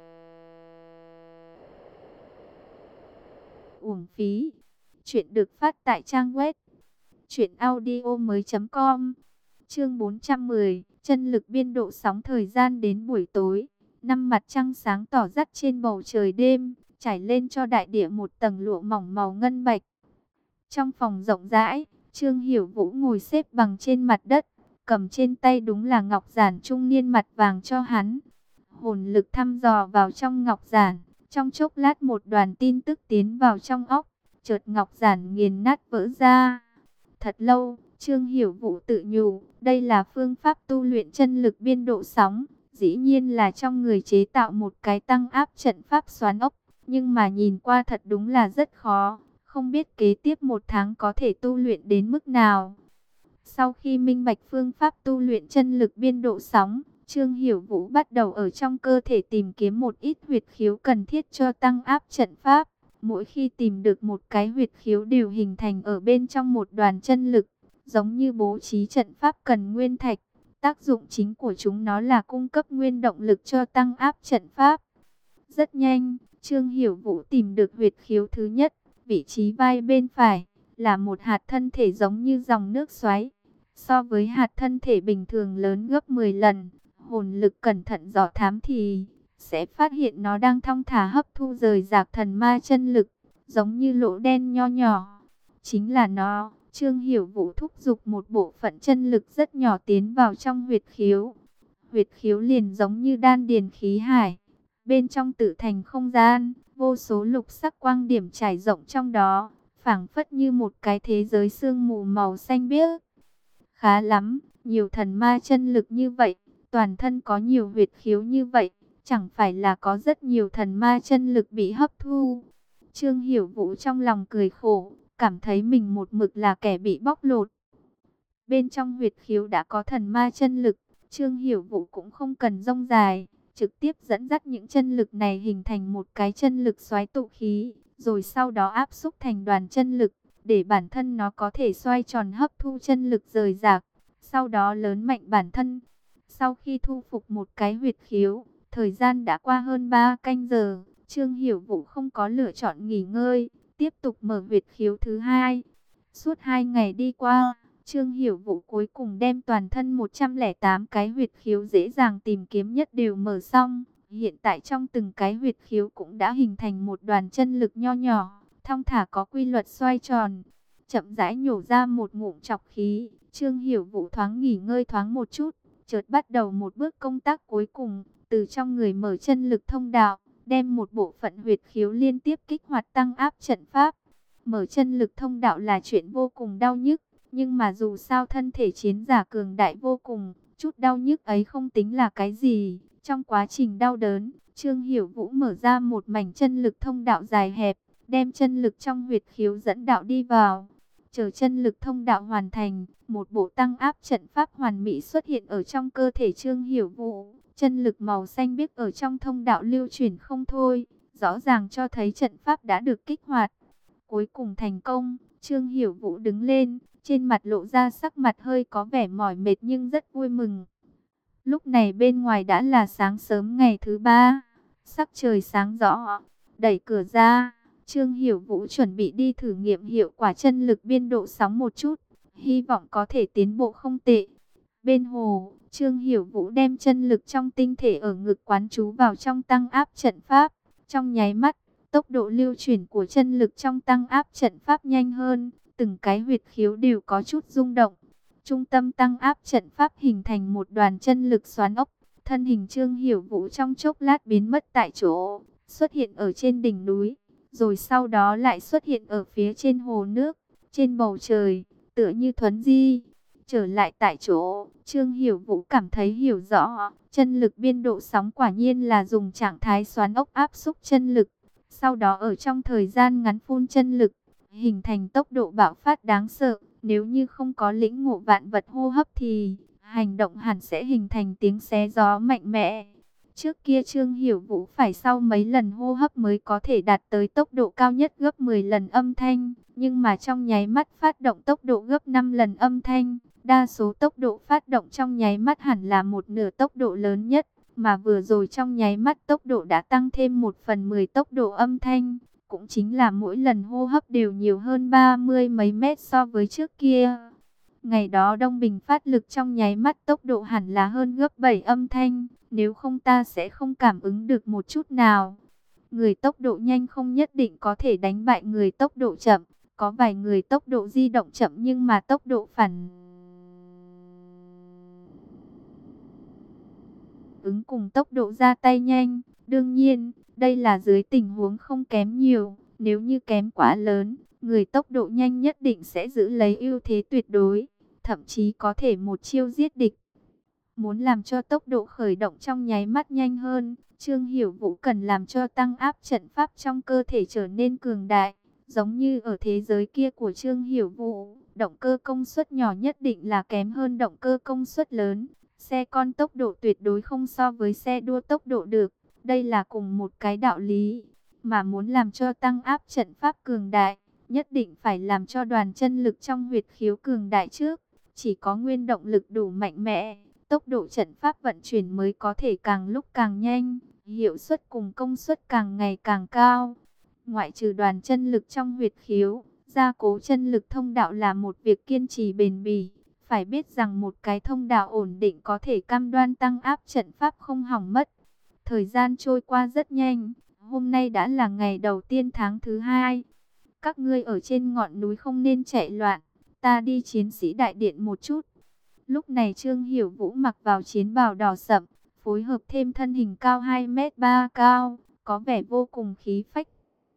uổng phí. Chuyện được phát tại trang web truyện audio mới chấm com. Chương bốn trăm mười, chân lực biên độ sóng. Thời gian đến buổi tối, năm mặt trăng sáng tỏ rắt trên bầu trời đêm, trải lên cho đại địa một tầng lụa mỏng màu ngân bạch. Trong phòng rộng rãi, Trương Hiểu Vũ ngồi xếp bằng trên mặt đất, cầm trên tay đúng là ngọc giản trung niên mặt vàng cho hắn. Hồn lực thăm dò vào trong ngọc giản, trong chốc lát một đoàn tin tức tiến vào trong óc, chợt ngọc giản nghiền nát vỡ ra. Thật lâu, Trương Hiểu Vũ tự nhủ, đây là phương pháp tu luyện chân lực biên độ sóng, dĩ nhiên là trong người chế tạo một cái tăng áp trận pháp xoắn ốc, nhưng mà nhìn qua thật đúng là rất khó, không biết kế tiếp một tháng có thể tu luyện đến mức nào. Sau khi minh bạch phương pháp tu luyện chân lực biên độ sóng, Trương Hiểu Vũ bắt đầu ở trong cơ thể tìm kiếm một ít huyệt khiếu cần thiết cho tăng áp trận pháp. Mỗi khi tìm được một cái huyệt khiếu đều hình thành ở bên trong một đoàn chân lực, giống như bố trí trận pháp cần nguyên thạch. Tác dụng chính của chúng nó là cung cấp nguyên động lực cho tăng áp trận pháp. Rất nhanh, Trương Hiểu Vũ tìm được huyệt khiếu thứ nhất, vị trí vai bên phải, là một hạt thân thể giống như dòng nước xoáy. So với hạt thân thể bình thường lớn gấp mười lần, hồn lực cẩn thận dò thám thì sẽ phát hiện nó đang thong thả hấp thu rời rạc thần ma chân lực, giống như lỗ đen nho nhỏ. Chính là nó. Trương Hiểu Vũ thúc giục một bộ phận chân lực rất nhỏ tiến vào trong huyệt khiếu. Huyệt khiếu liền giống như đan điền khí hải. Bên trong tự thành không gian, vô số lục sắc quang điểm trải rộng trong đó, phảng phất như một cái thế giới sương mù màu xanh biếc. Khá lắm, nhiều thần ma chân lực như vậy, toàn thân có nhiều huyệt khiếu như vậy, chẳng phải là có rất nhiều thần ma chân lực bị hấp thu. Trương Hiểu Vũ trong lòng cười khổ, cảm thấy mình một mực là kẻ bị bóc lột. Bên trong huyệt khiếu đã có thần ma chân lực, Trương Hiểu Vũ cũng không cần rông dài, trực tiếp dẫn dắt những chân lực này hình thành một cái chân lực xoáy tụ khí, rồi sau đó áp xúc thành đoàn chân lực, để bản thân nó có thể xoay tròn hấp thu chân lực rời rạc, sau đó lớn mạnh bản thân. Sau khi thu phục một cái huyệt khiếu, Thời gian đã qua hơn ba canh giờ, Trương Hiểu Vũ không có lựa chọn nghỉ ngơi, tiếp tục mở huyệt khiếu thứ hai. Suốt hai ngày đi qua, Trương Hiểu Vũ cuối cùng đem toàn thân một trăm lẻ tám cái huyệt khiếu dễ dàng tìm kiếm nhất đều mở xong. Hiện tại trong từng cái huyệt khiếu cũng đã hình thành một đoàn chân lực nho nhỏ, thong thả có quy luật xoay tròn. Chậm rãi nhổ ra một ngụm trọc khí, Trương Hiểu Vũ thoáng nghỉ ngơi thoáng một chút, chợt bắt đầu một bước công tác cuối cùng, từ trong người mở chân lực thông đạo, đem một bộ phận huyệt khiếu liên tiếp kích hoạt tăng áp trận pháp. Mở chân lực thông đạo là chuyện vô cùng đau nhức, nhưng mà dù sao thân thể chiến giả cường đại vô cùng, chút đau nhức ấy không tính là cái gì. Trong quá trình đau đớn, Trương Hiểu Vũ mở ra một mảnh chân lực thông đạo dài hẹp, đem chân lực trong huyệt khiếu dẫn đạo đi vào. Chờ chân lực thông đạo hoàn thành, một bộ tăng áp trận pháp hoàn mỹ xuất hiện ở trong cơ thể Trương Hiểu Vũ. Chân lực màu xanh biếc ở trong thông đạo lưu chuyển không thôi, rõ ràng cho thấy trận pháp đã được kích hoạt. Cuối cùng thành công, Trương Hiểu Vũ đứng lên, trên mặt lộ ra sắc mặt hơi có vẻ mỏi mệt nhưng rất vui mừng. Lúc này bên ngoài đã là sáng sớm ngày thứ ba, sắc trời sáng rõ, đẩy cửa ra, Trương Hiểu Vũ chuẩn bị đi thử nghiệm hiệu quả chân lực biên độ sóng một chút, hy vọng có thể tiến bộ không tệ. Bên hồ, Trương Hiểu Vũ đem chân lực trong tinh thể ở ngực quán trú vào trong tăng áp trận pháp, trong nháy mắt, tốc độ lưu chuyển của chân lực trong tăng áp trận pháp nhanh hơn, từng cái huyệt khiếu đều có chút rung động. Trung tâm tăng áp trận pháp hình thành một đoàn chân lực xoắn ốc, thân hình Trương Hiểu Vũ trong chốc lát biến mất tại chỗ, xuất hiện ở trên đỉnh núi, rồi sau đó lại xuất hiện ở phía trên hồ nước, trên bầu trời, tựa như thuấn di. Trở lại tại chỗ, Trương Hiểu Vũ cảm thấy hiểu rõ, chân lực biên độ sóng quả nhiên là dùng trạng thái xoắn ốc áp xúc chân lực. Sau đó ở trong thời gian ngắn phun chân lực, hình thành tốc độ bạo phát đáng sợ. Nếu như không có lĩnh ngộ vạn vật hô hấp thì hành động hẳn sẽ hình thành tiếng xé gió mạnh mẽ. Trước kia Trương Hiểu Vũ phải sau mấy lần hô hấp mới có thể đạt tới tốc độ cao nhất gấp mười lần âm thanh. Nhưng mà trong nháy mắt phát động tốc độ gấp năm lần âm thanh. Đa số tốc độ phát động trong nháy mắt hẳn là một nửa tốc độ lớn nhất. Mà vừa rồi trong nháy mắt tốc độ đã tăng thêm một phần mười tốc độ âm thanh. Cũng chính là mỗi lần hô hấp đều nhiều hơn ba mươi mấy mét so với trước kia. Ngày đó Đông Bình phát lực trong nháy mắt tốc độ hẳn là hơn gấp bảy âm thanh. Nếu không ta sẽ không cảm ứng được một chút nào. Người tốc độ nhanh không nhất định có thể đánh bại người tốc độ chậm. Có vài người tốc độ di động chậm nhưng mà tốc độ phản ứng cùng tốc độ ra tay nhanh. Đương nhiên, đây là dưới tình huống không kém nhiều. Nếu như kém quá lớn, người tốc độ nhanh nhất định sẽ giữ lấy ưu thế tuyệt đối. Thậm chí có thể một chiêu giết địch. Muốn làm cho tốc độ khởi động trong nháy mắt nhanh hơn, Trương Hiểu Vũ cần làm cho tăng áp trận pháp trong cơ thể trở nên cường đại. Giống như ở thế giới kia của Trương Hiểu Vũ, động cơ công suất nhỏ nhất định là kém hơn động cơ công suất lớn. Xe con tốc độ tuyệt đối không so với xe đua tốc độ được. Đây là cùng một cái đạo lý. Mà muốn làm cho tăng áp trận pháp cường đại, nhất định phải làm cho đoàn chân lực trong huyệt khiếu cường đại trước. Chỉ có nguyên động lực đủ mạnh mẽ, tốc độ trận pháp vận chuyển mới có thể càng lúc càng nhanh, hiệu suất cùng công suất càng ngày càng cao. Ngoại trừ đoàn chân lực trong huyệt khiếu, gia cố chân lực thông đạo là một việc kiên trì bền bỉ. Phải biết rằng một cái thông đạo ổn định có thể cam đoan tăng áp trận pháp không hỏng mất. Thời gian trôi qua rất nhanh, hôm nay đã là ngày đầu tiên tháng thứ hai. Các ngươi ở trên ngọn núi không nên chạy loạn, ta đi chiến sĩ đại điện một chút. Lúc này Trương Hiểu Vũ mặc vào chiến bào đỏ sậm, phối hợp thêm thân hình cao hai mét ba cao, có vẻ vô cùng khí phách.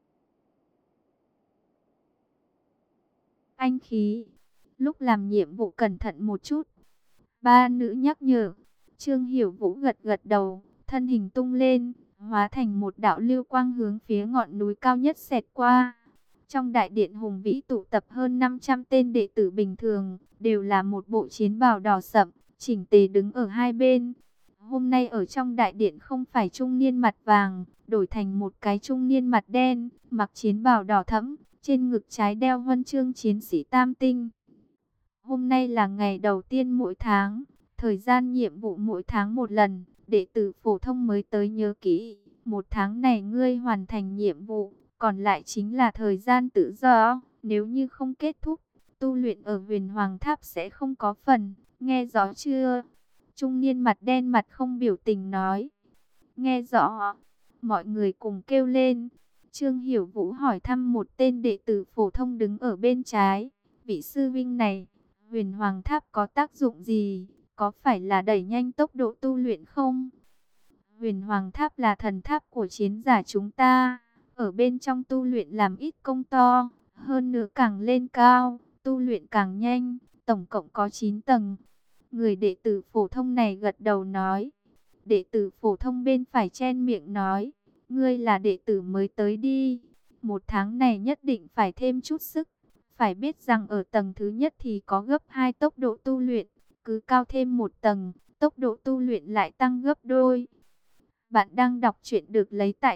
Anh khí, lúc làm nhiệm vụ cẩn thận một chút. Ba nữ nhắc nhở, Trương Hiểu Vũ gật gật đầu, thân hình tung lên, hóa thành một đạo lưu quang hướng phía ngọn núi cao nhất xẹt qua. Trong đại điện hùng vĩ tụ tập hơn năm trăm tên đệ tử bình thường, đều là một bộ chiến bào đỏ sậm, chỉnh tề đứng ở hai bên. Hôm nay ở trong đại điện không phải trung niên mặt vàng, đổi thành một cái trung niên mặt đen, mặc chiến bào đỏ thẫm, trên ngực trái đeo huân chương chiến sĩ tam tinh. Hôm nay là ngày đầu tiên mỗi tháng, thời gian nhiệm vụ mỗi tháng một lần, đệ tử phổ thông mới tới nhớ kỹ, một tháng này ngươi hoàn thành nhiệm vụ, còn lại chính là thời gian tự do. Nếu như không kết thúc, tu luyện ở Huyền Hoàng Tháp sẽ không có phần. Nghe rõ chưa? Trung niên mặt đen mặt không biểu tình nói. Nghe rõ. Mọi người cùng kêu lên. Trương Hiểu Vũ hỏi thăm một tên đệ tử phổ thông đứng ở bên trái. Vị sư vinh này, Huyền Hoàng Tháp có tác dụng gì? Có phải là đẩy nhanh tốc độ tu luyện không? Huyền Hoàng Tháp là thần tháp của chiến giả chúng ta. Ở bên trong tu luyện làm ít công to. Hơn nữa càng lên cao, tu luyện càng nhanh. Tổng cộng có chín tầng. Người đệ tử phổ thông này gật đầu nói. Đệ tử phổ thông bên phải chen miệng nói. Ngươi là đệ tử mới tới đi. Một tháng này nhất định phải thêm chút sức. Phải biết rằng ở tầng thứ nhất thì có gấp hai tốc độ tu luyện. Cứ cao thêm một tầng, tốc độ tu luyện lại tăng gấp đôi. Bạn đang đọc truyện được lấy tại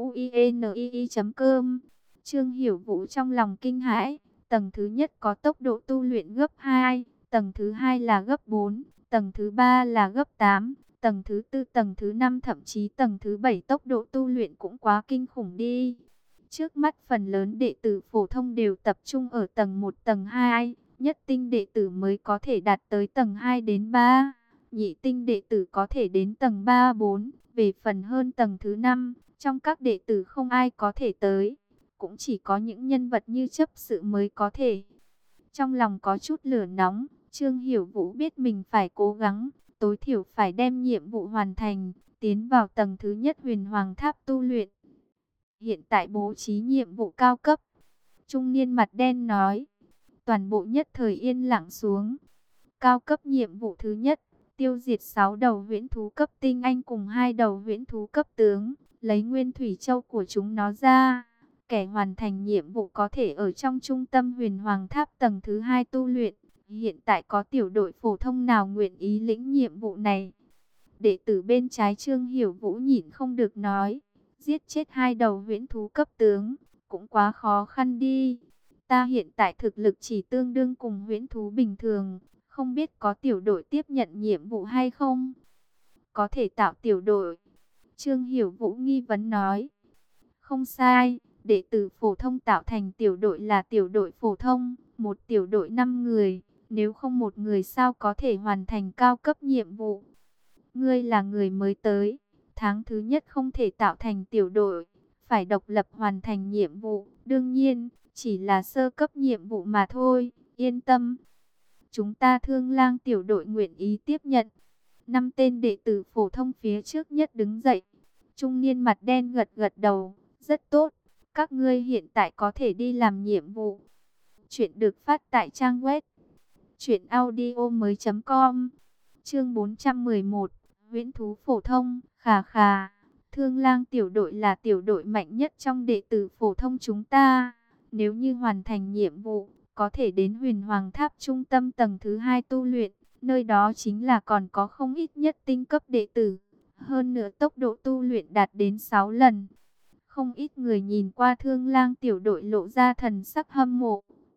tauinii chấm com. Trương Hiểu Vũ trong lòng kinh hãi. Tầng thứ nhất có tốc độ tu luyện gấp hai. Tầng thứ hai là gấp bốn. Tầng thứ ba là gấp tám. Tầng thứ tư, tầng thứ năm, thậm chí tầng thứ bảy tốc độ tu luyện cũng quá kinh khủng đi. Trước mắt phần lớn đệ tử phổ thông đều tập trung ở tầng một, tầng hai. Nhất tinh đệ tử mới có thể đạt tới tầng hai đến ba. Nhị tinh đệ tử có thể đến tầng ba, bốn. Về phần hơn tầng thứ năm, trong các đệ tử không ai có thể tới. Cũng chỉ có những nhân vật như chấp sự mới có thể. Trong lòng có chút lửa nóng, Trương Hiểu Vũ biết mình phải cố gắng. Tối thiểu phải đem nhiệm vụ hoàn thành, tiến vào tầng thứ nhất Huyền Hoàng Tháp tu luyện. Hiện tại bố trí nhiệm vụ cao cấp. Trung niên mặt đen nói. Toàn bộ nhất thời yên lặng xuống. Cao cấp nhiệm vụ thứ nhất, tiêu diệt sáu đầu huyễn thú cấp tinh anh cùng hai đầu huyễn thú cấp tướng, lấy nguyên thủy châu của chúng nó ra. Kẻ hoàn thành nhiệm vụ có thể ở trong trung tâm Huyền Hoàng Tháp tầng thứ hai tu luyện. Hiện tại có tiểu đội phổ thông nào nguyện ý lĩnh nhiệm vụ này? Đệ tử bên trái Trương Hiểu Vũ nhịn không được nói. Giết chết hai đầu huyễn thú cấp tướng, cũng quá khó khăn đi. Ta hiện tại thực lực chỉ tương đương cùng huyễn thú bình thường. Không biết có tiểu đội tiếp nhận nhiệm vụ hay không? Có thể tạo tiểu đội. Trương Hiểu Vũ nghi vấn nói. Không sai, đệ tử phổ thông tạo thành tiểu đội là tiểu đội phổ thông. Một tiểu đội năm người. Nếu không một người sao có thể hoàn thành cao cấp nhiệm vụ? Ngươi là người mới tới. Tháng thứ nhất không thể tạo thành tiểu đội. Phải độc lập hoàn thành nhiệm vụ. Đương nhiên, chỉ là sơ cấp nhiệm vụ mà thôi. Yên tâm. Chúng ta Thương Lang tiểu đội nguyện ý tiếp nhận. Năm tên đệ tử phổ thông phía trước nhất đứng dậy. Trung niên mặt đen gật gật đầu. Rất tốt. Các ngươi hiện tại có thể đi làm nhiệm vụ. Chuyện được phát tại trang web truyện audio mới chấm com. Chương bốn trăm mười một. Huyễn thú phổ thông. Khà khà. Thương Lang tiểu đội là tiểu đội mạnh nhất trong đệ tử phổ thông chúng ta. Nếu như hoàn thành nhiệm vụ, có thể đến Huyền Hoàng Tháp trung tâm tầng thứ hai tu luyện. Nơi đó chính là còn có không ít nhất tinh cấp đệ tử. Hơn nữa tốc độ tu luyện đạt đến sáu lần. Không ít người nhìn qua Thương Lang tiểu đội lộ ra thần sắc hâm mộ.